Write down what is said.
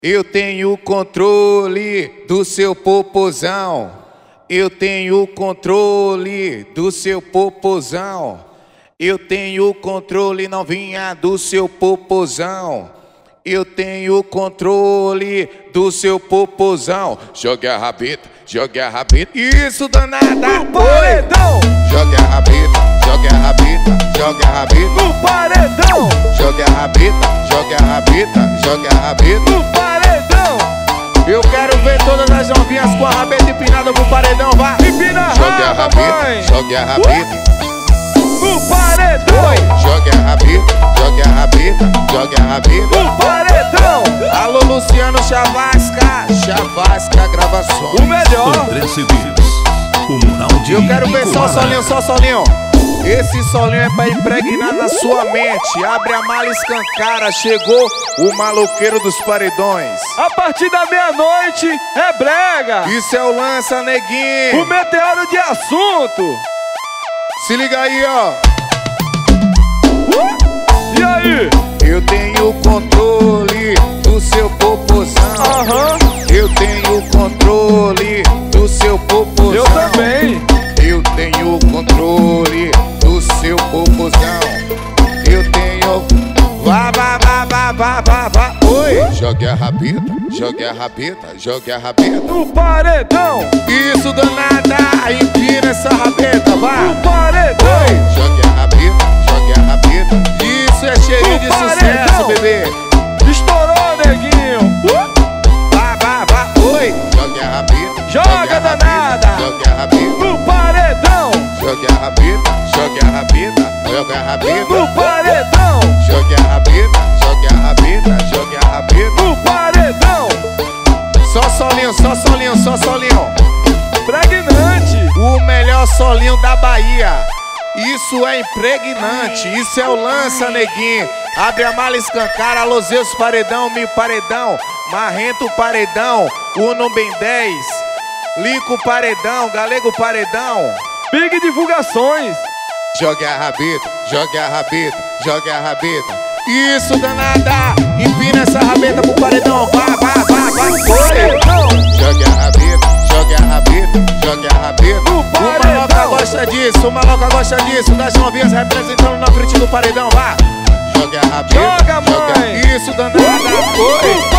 Eu tenho controle do seu popozão. Eu tenho controle do seu popozão. Eu tenho controle, novinha, do seu popozão. Eu tenho controle do seu popozão. Joga a rabeta, joga a rabeta. Isso, danada. No paredão. Joga a rabeta, joga a rabeta, joga a rabeta. No paredão. Joga a rabeta, joga a rabeta, joga a rabeta. No paredão. Eu quero ver todas as novinhas com a rabeta empinada pro paredão, vai. Empina a Joga a raba, rabeta, mãe. joga a rabeta. No paredão. Joga a rabeta, joga a rabeta, joga a rabeta. No paredão. Alô, Luciano Chavasca, Chavasca Gravações. O melhor. André Cedeiros, o mural de Eu quero ver só o Icorara. solinho, só o solinho. Esse solinho é pra impregnar na sua mente. Abre a mala e escancara. Chegou o maloqueiro dos paredões. A partir da meia-noite é brega. Isso é o Lança, O neguinho. meteoro de assunto. Se liga aí, ó. E aí? Eu tenho controle do seu popozão. Aham. Eu tenho controle do seu popozão. Eu também. Eu tenho controle do seu popozão. Eu tenho. Vá, vá, vá, vá, vá, vá, vá. Oi! Jogue a rabeta, jogue a rabeta, jogue a rabeta. No paredão. Isso, danada! Empina essa rabeta, vá! No paredão. Jogue a rabeta, jogue a rabeta. Isso é cheirinho de No sucesso, paredão. bebê! Estourou, neguinho. Vá, vá, vá! Oi! Jogue a rabeta, Joga, a danada. rabeta, jogue a rabeta. No paredão. Jogue a rabeta, jogue a rabeta, jogue a rabeta. No paredão. Jogue a rabeta, jogue a rabeta, jogue a rabeta. No paredão. Só solinho, só solinho, só solinho. Pregnante. O melhor solinho da Bahia. Isso é impregnante, isso é o Lança, neguinho. Abre a mala, escancara, Alôzeus paredão, Mi paredão, Marrento paredão, Uno bem 10, Lico paredão, Galego paredão. Big divulgações. Jogue a rabeta, jogue a rabeta, jogue a rabeta. Isso, danada! Empina essa rabeta pro paredão, vá, vá, vá, vá. Paredão. Jogue a rabeta, jogue a rabeta, jogue a rabeta. No O maloca paredão. gosta disso, o maloca gosta disso. Das novinhas representando na frente do paredão, vá. Jogue a rabeta, Joga, mãe. Isso, danada, foi.